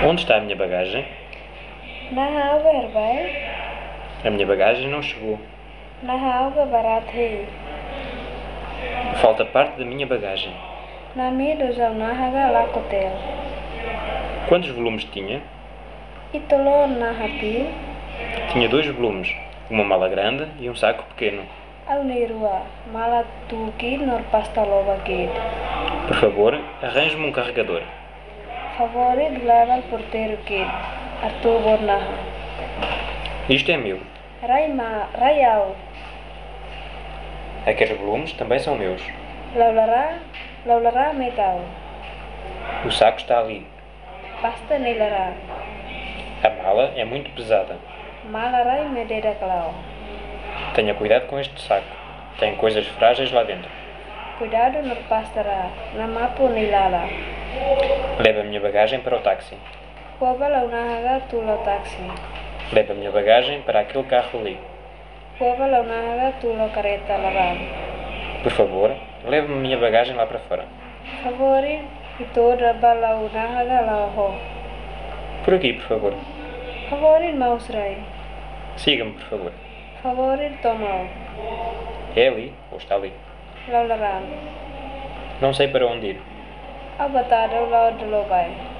Onde está a minha bagagem? Nahaver vai? A minha bagagem não chegou. Nahaver barathi. Falta parte da minha bagagem. Namido jau nahaga lakotel. Quantos volumes tinha? Itolo nahapi. Tinha 2 volumes, uma mala grande e um saco pequeno. Aunirua mala tuki nor pastaloba gate. Por favor, arranje-me um carregador. Favorit level porteiro gate. Artubor naha. Isto é meu. Rayau. Aqueles volumes também são meus. Laulara metal. O saco está ali. Pasta nilara. A mala é muito pesada. Malarai mededa clau. Tenha cuidado com este saco. Tem coisas frágeis lá dentro. Cuidado no pastara. Namapo nilala. Leve a minha bagagem para o táxi. Kuaba launahaga tulo taxi. Leve a minha bagagem para aquele carro ali. Kuaba launahaga tulo careta laran. Por favor, leve-me a minha bagagem lá para fora. Favori itoda balaunahaga laho. Por aqui, por favor. Favori mausrai. Siga-me, por favor. Favori tomau. É ali ou está ali? Laularan. Não sei para onde ir. Abatado lau de lobai.